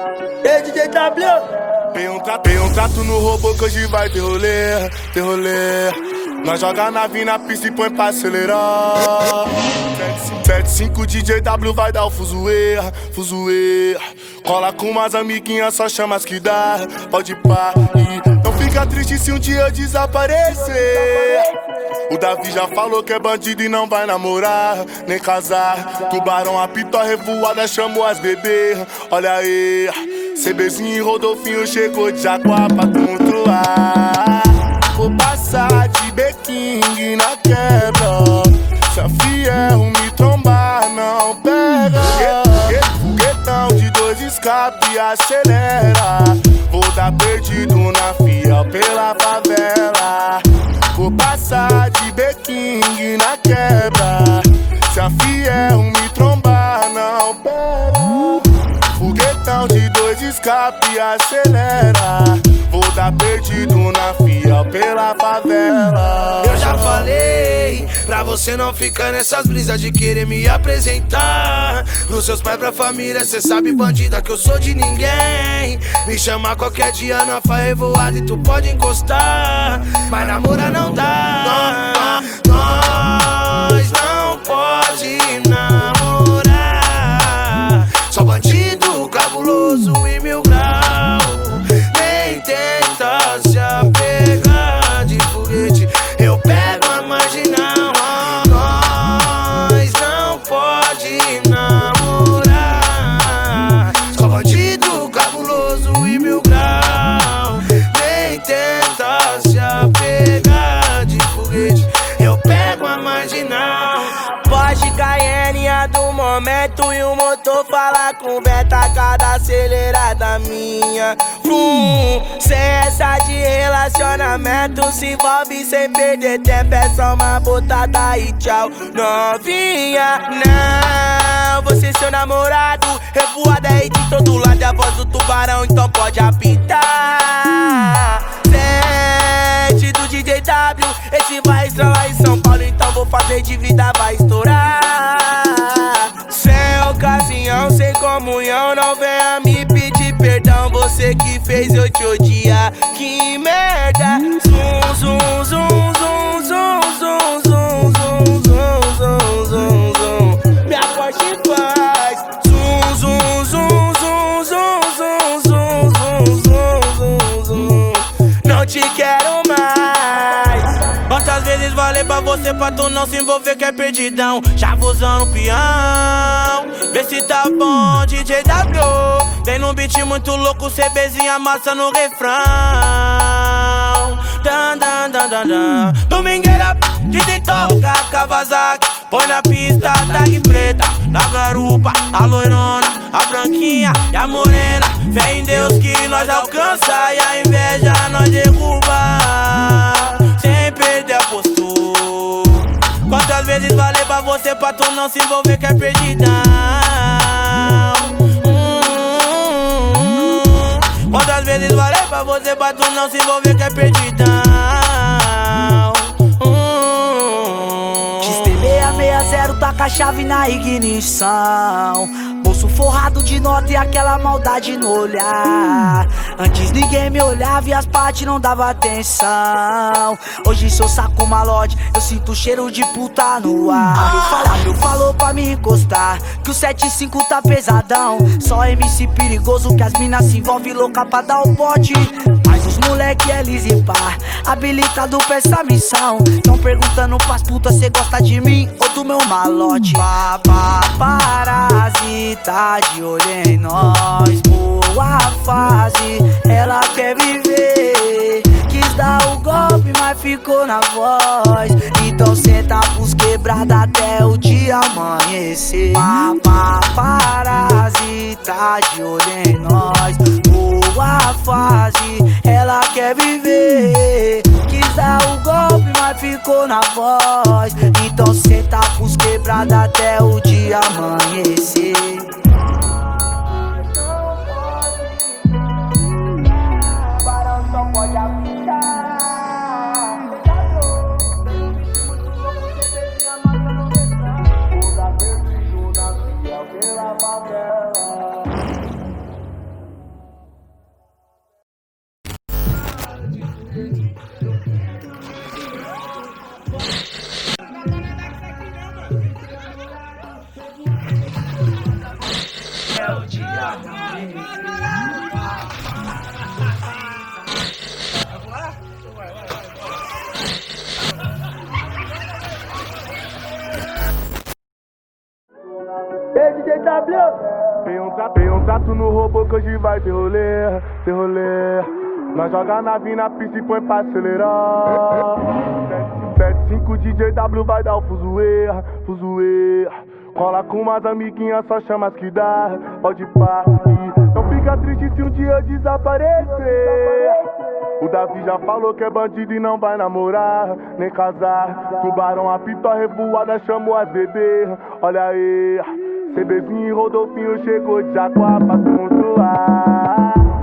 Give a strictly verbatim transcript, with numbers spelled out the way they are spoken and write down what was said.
Ei, D J W! Tem um, tra tem um trato no robô que hoje vai ter rolê, ter rolê. Nós joga a nave na pista e põe pra acelerar. sete cinco D J W vai dar o fuzuê, fuzuê. Cola com umas amiguinhas, só chama as que dá. Pode pá, e não fica triste se um dia eu desaparecer. O Davi já falou que é bandido e não vai namorar, nem casar. Tubarão apitou a revoada, chamou as bebês. Olha aí, CBzinho e Rodolfinho chegou de Jaguar pra controlar. Vou passar de B-King na quebra. Se a fiel me trombar, não pega. Foguetão de dois escape, acelera. Vou dar perdido na fiel pela favela. Vou passar de B-King na quebra. Se a fiel me trombar, não pega. Foguetão de dois escape, acelera. Vou dar perdido na fiel pela favela. Eu já falei pra você não ficar nessas brisas de querer me apresentar pros seus pais, pra família, cê sabe, bandida, que eu sou de ninguém. Me chamar qualquer dia na faia revoada e tu pode encostar, mas namorar não dá. Nós não pode namorar. Só bandido, cabuloso e mil grau. Nem tenta se apegar de foguete, eu pego a marginal. Nós não pode namorar. Só bandido, cabuloso e mil grau. Nem tenta se apegar de foguete, eu pego a marginal. Porsche Cayenne a do momento e o motor fala com beta, cada acelerada minha. Hum, sem essa de relacionamento, se envolve sem perder tempo, é só uma botada e tchau. Novinha, não, você seu namorado, revoada aí de todo lado, é a voz do tubarão, então pode apitar. Sete do D J W, esse vai estralar em São Paulo, então vou fazer de vida, vai estourar. Sem ocasião, sem comunhão, não venha me pedir perdão. Você que fez eu te odiar, que merda. Zum, zum, zum, zum, zum, zum, zum, zum, zum, zum, zum. Minha Porsche faz zum, zum, zum, zum, zum, zum, zum, zum, zum, zum. Não te quero mais. Quantas vezes falei pra você pra tu não se envolver que é perdidão? Chavuzão no peão, vê se tá bom, D J W. Vem num beat muito louco, CBzinha massa no refrão. Dan, dan, dan, dan, dan. Domingueira, D J toca Kawasaki. Põe na pista, tag preta, na garupa, a loirona, a branquinha e a morena. Fé em Deus que nós alcança e a inveja nós derruba. Sem perder a postura. Quantas vezes falei pra você pra tu não se envolver que é perdidão? Hum, Quantas vezes falei pra você pra tu não se envolver que é perdidão? X T seis seis zero, taca a chave na ignição. Bolso forrado de nota e aquela maldade no olhar. Antes ninguém me olhava e as partes não dava atenção. Hoje se eu saco malote, eu sinto o cheiro de puta no ar. O Fábio falou pra me encostar que o sete cinco tá pesadão. Só M C perigoso que as minas se envolvem louca pra dar o bote. Mas os moleque é lisipar, habilitado pra essa missão. Tão perguntando pras putas cê gosta de mim ou do meu malote. Papá, parasita de olho em nós. Boa fase, ela quer viver. Quis dar o golpe, mas ficou na voz. Então senta pros quebrados até o dia amanhecer. Papá, parasita de olho em nós. Boa fase, ela quer viver. Quis dar o golpe, mas ficou na voz. Então senta pros quebrados até o dia amanhecer. Pode apitar. Vou dar perdido na fiel pela favela. rolê, tem rolê. Nós joga a nave na pista e põe pra acelerar. sete cinco D J W vai dar o fuzuê, fuzuê. Cola com umas amiguinhas, só chama as que dá. Pode partir, não fica triste se um dia eu desaparecer. O Davi já falou que é bandido e não vai namorar, nem casar. Tubarão apitou a revoada, chamou as bebê. Olha aí, CBzinho e Rodolfinho chegou de Jaguar pra tumultuar.